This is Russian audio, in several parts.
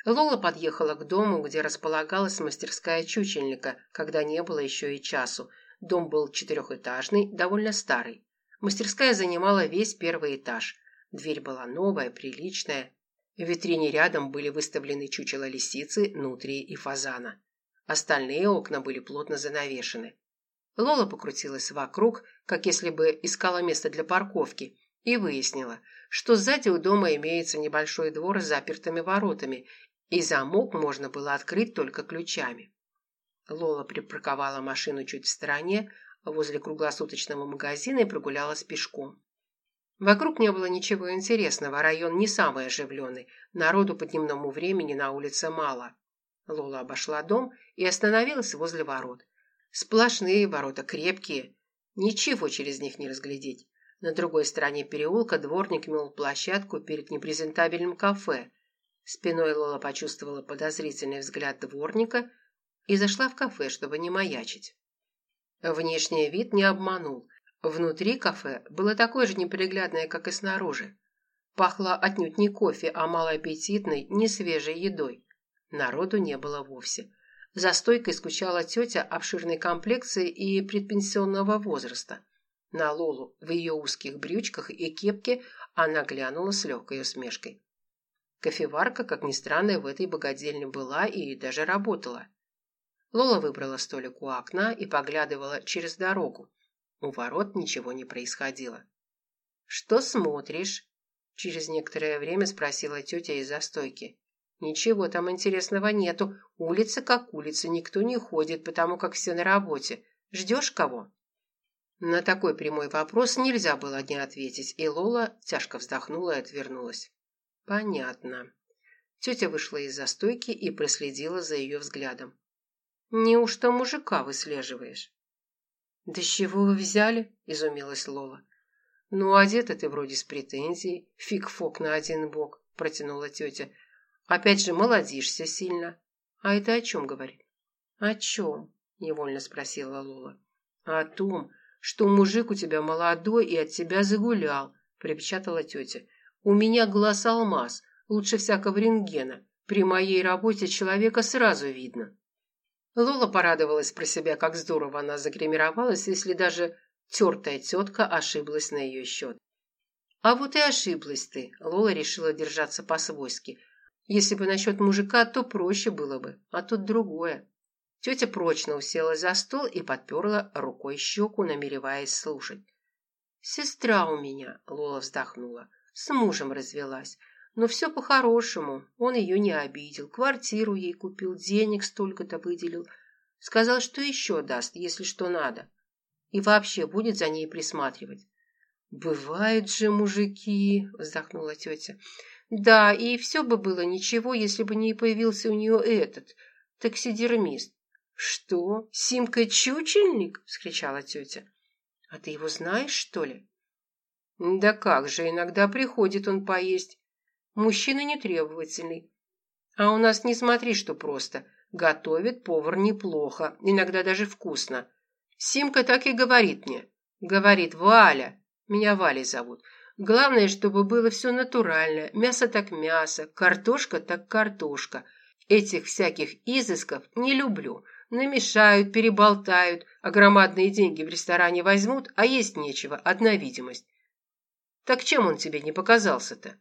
Лола подъехала к дому, где располагалась мастерская чучельника, когда не было еще и часу. Дом был четырехэтажный, довольно старый. Мастерская занимала весь первый этаж. Дверь была новая, приличная. В витрине рядом были выставлены чучела лисицы, нутрии и фазана. Остальные окна были плотно занавешены. Лола покрутилась вокруг, как если бы искала место для парковки, и выяснила, что сзади у дома имеется небольшой двор с запертыми воротами, и замок можно было открыть только ключами. Лола припарковала машину чуть в стороне, возле круглосуточного магазина, и прогулялась пешком. Вокруг не было ничего интересного, район не самый оживленный, народу по дневному времени на улице мало. Лола обошла дом и остановилась возле ворот. Сплошные ворота, крепкие, ничего через них не разглядеть. На другой стороне переулка дворник мел площадку перед непрезентабельным кафе. Спиной Лола почувствовала подозрительный взгляд дворника и зашла в кафе, чтобы не маячить. Внешний вид не обманул. Внутри кафе было такое же неприглядное, как и снаружи. Пахло отнюдь не кофе, а малоаппетитной, несвежей едой. Народу не было вовсе. За стойкой скучала тетя обширной комплекции и предпенсионного возраста. На Лолу в ее узких брючках и кепке она глянула с легкой усмешкой. Кофеварка, как ни странно, в этой богадельне была и даже работала. Лола выбрала столик у окна и поглядывала через дорогу. У ворот ничего не происходило. «Что смотришь?» – через некоторое время спросила тетя из-за стойки. «Ничего там интересного нету. Улица как улица, никто не ходит, потому как все на работе. Ждешь кого?» На такой прямой вопрос нельзя было не ответить, и Лола тяжко вздохнула и отвернулась. «Понятно». Тетя вышла из-за стойки и проследила за ее взглядом. «Неужто мужика выслеживаешь?» «Да с чего вы взяли?» – изумилась Лола. «Ну, одета ты вроде с претензией, фиг-фок на один бок», – протянула тетя. «Опять же, молодишься сильно». «А это о чем говорит?» «О чем?» – невольно спросила Лола. «О том, что мужик у тебя молодой и от тебя загулял», – припечатала тетя. «У меня глаз алмаз, лучше всякого рентгена. При моей работе человека сразу видно». Лола порадовалась про себя, как здорово она загримировалась, если даже тертая тетка ошиблась на ее счет. «А вот и ошиблась ты», – Лола решила держаться по-свойски. «Если бы насчет мужика, то проще было бы, а тут другое». Тетя прочно уселась за стол и подперла рукой щеку, намереваясь слушать. «Сестра у меня», – Лола вздохнула, – «с мужем развелась. Но все по-хорошему, он ее не обидел, квартиру ей купил, денег столько-то выделил. Сказал, что еще даст, если что надо. И вообще будет за ней присматривать». «Бывают же мужики», – вздохнула тетя. «Да, и все бы было ничего, если бы не появился у нее этот, таксидермист». «Что? Симка-чучельник?» – вскричала тетя. «А ты его знаешь, что ли?» «Да как же, иногда приходит он поесть. Мужчина нетребовательный. А у нас не смотри, что просто. Готовит повар неплохо, иногда даже вкусно. Симка так и говорит мне. Говорит: Валя, меня Валей зовут. Главное, чтобы было все натурально. Мясо так мясо, картошка так картошка. Этих всяких изысков не люблю. Намешают, переболтают, а громадные деньги в ресторане возьмут, а есть нечего, одна видимость. Так чем он тебе не показался-то?»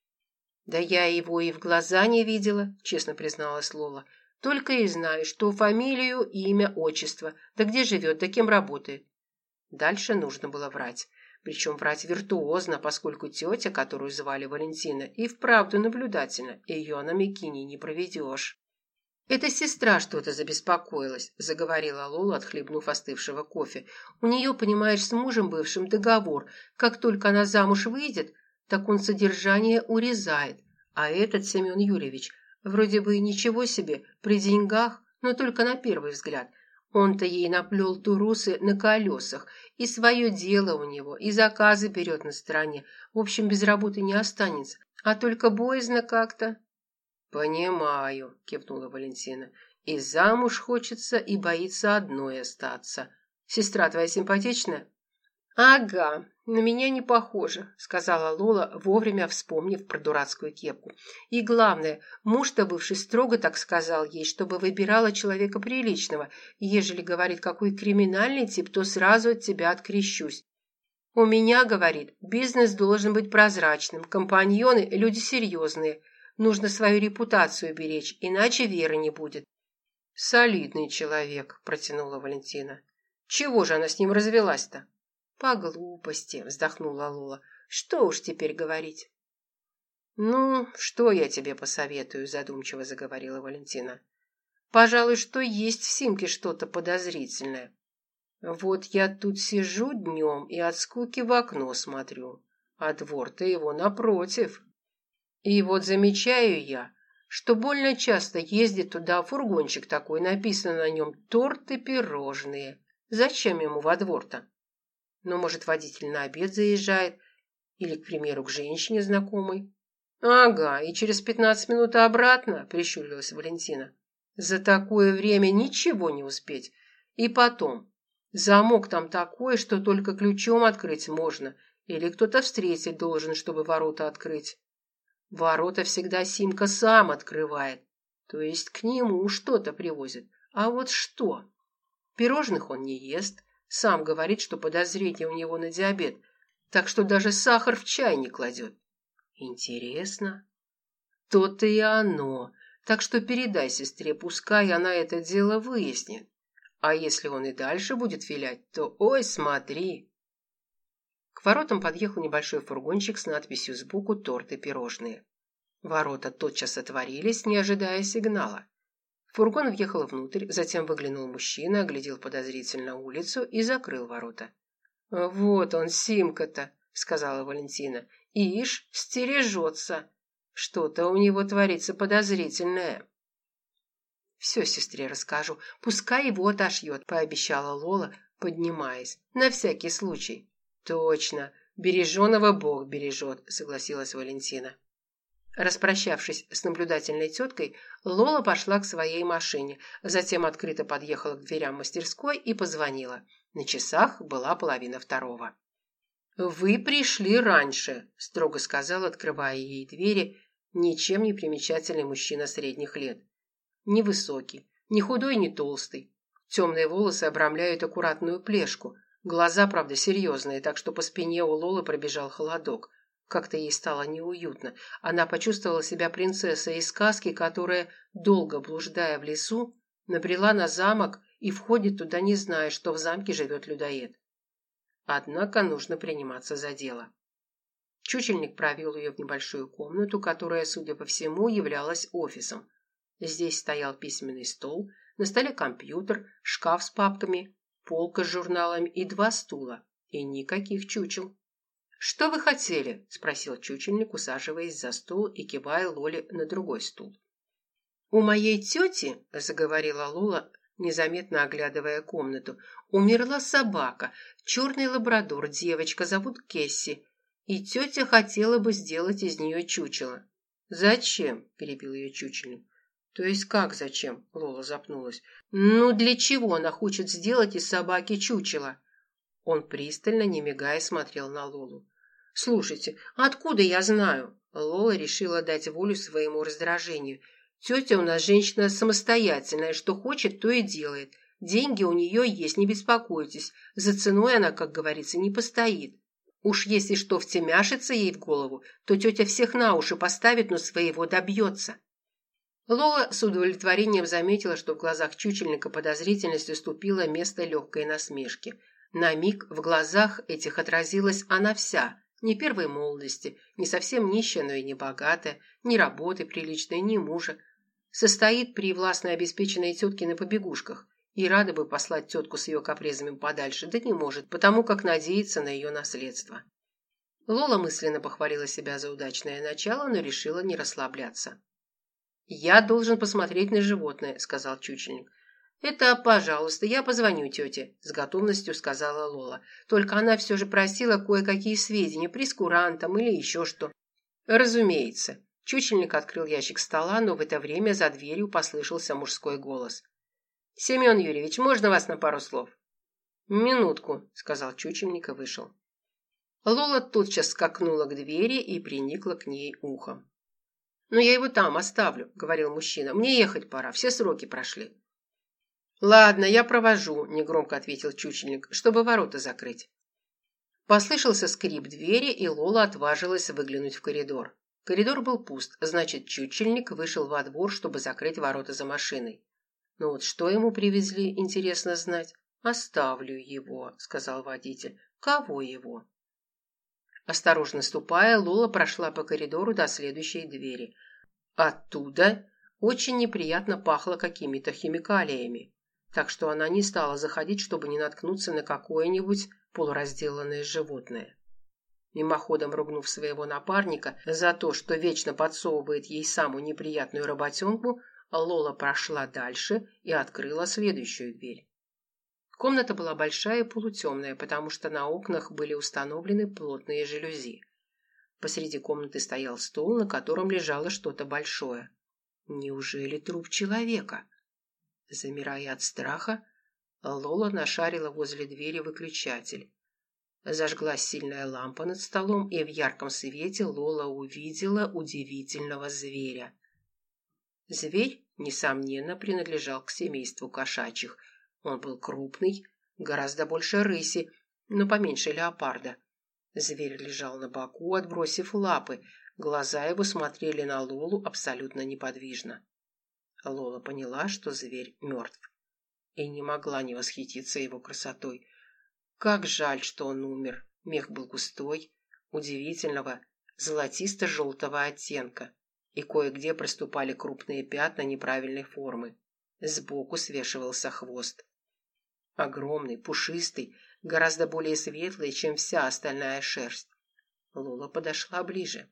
«Да я его и в глаза не видела», – честно призналась Лола. «Только и знаю, что фамилию, имя, отчество, да где живет, да кем работает». Дальше нужно было врать. Причем врать виртуозно, поскольку тетя, которую звали Валентина, и вправду наблюдательна, ее на Микине не проведешь. «Это сестра что-то забеспокоилась», – заговорила Лола, отхлебнув остывшего кофе. «У нее, понимаешь, с мужем бывшим договор. Как только она замуж выйдет, так он содержание урезает. А этот Семен Юрьевич вроде бы и ничего себе, при деньгах, но только на первый взгляд. Он-то ей наплел турусы на колесах, и свое дело у него, и заказы берет на стороне. В общем, без работы не останется, а только боязно как-то». «Понимаю», – кивнула Валентина. «И замуж хочется, и боится одной остаться. Сестра твоя симпатичная?» «Ага, на меня не похоже», — сказала Лола, вовремя вспомнив про дурацкую кепку. «И главное, муж-то бывший строго так сказал ей, чтобы выбирала человека приличного. Ежели, говорит, какой криминальный тип, то сразу от тебя открещусь. У меня, говорит, бизнес должен быть прозрачным, компаньоны – люди серьезные. Нужно свою репутацию беречь, иначе веры не будет». «Солидный человек», – протянула Валентина. «Чего же она с ним развелась-то?» «По глупости», – вздохнула Лола. «Что уж теперь говорить?» «Ну, что я тебе посоветую?» – задумчиво заговорила Валентина. «Пожалуй, что есть в Симке что-то подозрительное. Вот я тут сижу днем и от скуки в окно смотрю, а двор-то его напротив. И вот замечаю я, что больно часто ездит туда фургончик такой, написано на нем «торт и пирожные». Зачем ему во двор-то? Ну, может, водитель на обед заезжает или, к примеру, к женщине знакомой. «Ага, и через 15 минут обратно», – прищурилась Валентина. «За такое время ничего не успеть. И потом, замок там такой, что только ключом открыть можно, или кто-то встретить должен, чтобы ворота открыть. Ворота всегда Симка сам открывает, то есть к нему что-то привозят. А вот что? Пирожных он не ест, сам говорит, что подозрение у него на диабет, так что даже сахар в чай не кладет. Интересно. То-то и оно. Так что передай сестре, пускай она это дело выяснит. А если он и дальше будет вилять, то ой, смотри». К воротам подъехал небольшой фургончик с надписью сбоку «Торт и пирожные». Ворота тотчас отворились, не ожидая сигнала. Фургон въехал внутрь, затем выглянул мужчина, оглядел подозрительно улицу и закрыл ворота. «Вот он, Симка-то», — сказала Валентина. «Ишь, стережется. Что-то у него творится подозрительное». «Все сестре расскажу, пускай его отошьет», — пообещала Лола, поднимаясь. «На всякий случай». «Точно, береженого Бог бережет», — согласилась Валентина. Распрощавшись с наблюдательной теткой, Лола пошла к своей машине, затем открыто подъехала к дверям мастерской и позвонила. На часах была 1:30. «Вы пришли раньше», – строго сказал, открывая ей двери, ничем не примечательный мужчина средних лет. Невысокий, ни худой, ни толстый. Темные волосы обрамляют аккуратную плешку. Глаза, правда, серьезные, так что по спине у Лолы пробежал холодок. Как-то ей стало неуютно. Она почувствовала себя принцессой из сказки, которая, долго блуждая в лесу, набрела на замок и входит туда, не зная, что в замке живет людоед. Однако нужно приниматься за дело. Чучельник провел ее в небольшую комнату, которая, судя по всему, являлась офисом. Здесь стоял письменный стол, на столе компьютер, шкаф с папками, полка с журналами и 2 стула. И никаких чучел. «Что вы хотели?» – спросил чучельник, усаживаясь за стол и кивая Лоле на другой стул. «У моей тети, – заговорила Лола, незаметно оглядывая комнату, – умерла собака, черный лабрадор, девочка, зовут Кесси, и тетя хотела бы сделать из нее чучело». «Зачем?» – перебил ее чучельник. «То есть как зачем?» – Лола запнулась. «Ну, для чего она хочет сделать из собаки чучело?» Он пристально, не мигая, смотрел на Лолу. «Слушайте, откуда я знаю?» Лола решила дать волю своему раздражению. «Тетя у нас женщина самостоятельная, что хочет, то и делает. Деньги у нее есть, не беспокойтесь. За ценой она, как говорится, не постоит. Уж если что втемяшится ей в голову, то тетя всех на уши поставит, но своего добьется». Лола с удовлетворением заметила, что в глазах чучельника подозрительность уступила место легкой насмешки. На миг в глазах этих отразилась она вся, не первой молодости, не совсем нищая, но и не богатая, ни работы приличной, ни мужа. Состоит при властно обеспеченной тетке на побегушках и рада бы послать тетку с ее капризами подальше, да не может, потому как надеется на ее наследство. Лола мысленно похвалила себя за удачное начало, но решила не расслабляться. «Я должен посмотреть на животное», — сказал чучельник. «Это, пожалуйста, я позвоню тете», – с готовностью сказала Лола. Только она все же просила кое-какие сведения, прескурантом или еще что. «Разумеется». Чучельник открыл ящик стола, но в это время за дверью послышался мужской голос. «Семен Юрьевич, можно вас на пару слов?» «Минутку», – сказал чучельник и вышел. Лола тотчас скакнула к двери и приникла к ней ухом. «Но я его там оставлю», – говорил мужчина. «Мне ехать пора, все сроки прошли». «Ладно, я провожу», – негромко ответил чучельник, – «чтобы ворота закрыть». Послышался скрип двери, и Лола отважилась выглянуть в коридор. Коридор был пуст, значит, чучельник вышел во двор, чтобы закрыть ворота за машиной. Ну вот что ему привезли, интересно знать. «Оставлю его», – сказал водитель. «Кого его?» Осторожно ступая, Лола прошла по коридору до следующей двери. Оттуда очень неприятно пахло какими-то химикалиями, так что она не стала заходить, чтобы не наткнуться на какое-нибудь полуразделанное животное. Мимоходом ругнув своего напарника за то, что вечно подсовывает ей самую неприятную работенку, Лола прошла дальше и открыла следующую дверь. Комната была большая и полутемная, потому что на окнах были установлены плотные жалюзи. Посреди комнаты стоял стол, на котором лежало что-то большое. Неужели труп человека? Замирая от страха, Лола нашарила возле двери выключатель. Зажглась сильная лампа над столом, и в ярком свете Лола увидела удивительного зверя. Зверь, несомненно, принадлежал к семейству кошачьих. Он был крупный, гораздо больше рыси, но поменьше леопарда. Зверь лежал на боку, отбросив лапы. Глаза его смотрели на Лолу абсолютно неподвижно. Лола поняла, что зверь мертв, и не могла не восхититься его красотой. Как жаль, что он умер. Мех был густой, удивительного, золотисто-желтого оттенка, и кое-где проступали крупные пятна неправильной формы. Сбоку свешивался хвост. Огромный, пушистый, гораздо более светлый, чем вся остальная шерсть. Лола подошла ближе.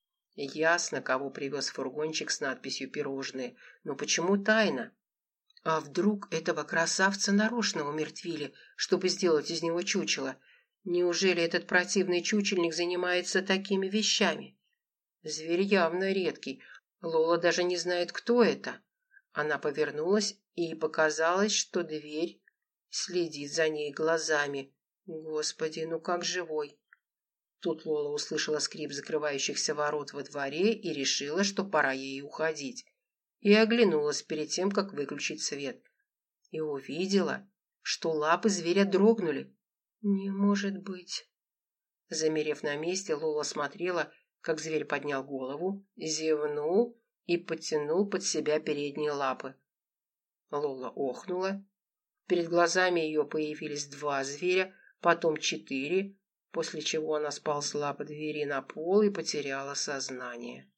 Ясно, кого привез фургончик с надписью «Пирожные», но почему тайна? А вдруг этого красавца нарочно умертвили, чтобы сделать из него чучело? Неужели этот противный чучельник занимается такими вещами? Зверь явно редкий. Лола даже не знает, кто это. Она повернулась, и показалось, что дверь следит за ней глазами. Господи, ну как живой. Тут Лола услышала скрип закрывающихся ворот во дворе и решила, что пора ей уходить. И оглянулась перед тем, как выключить свет. И увидела, что лапы зверя дрогнули. Не может быть. Замерев на месте, Лола смотрела, как зверь поднял голову, зевнул и подтянул под себя передние лапы. Лола охнула. Перед глазами ее появились 2 зверя, потом 4, после чего она сползла по двери на пол и потеряла сознание.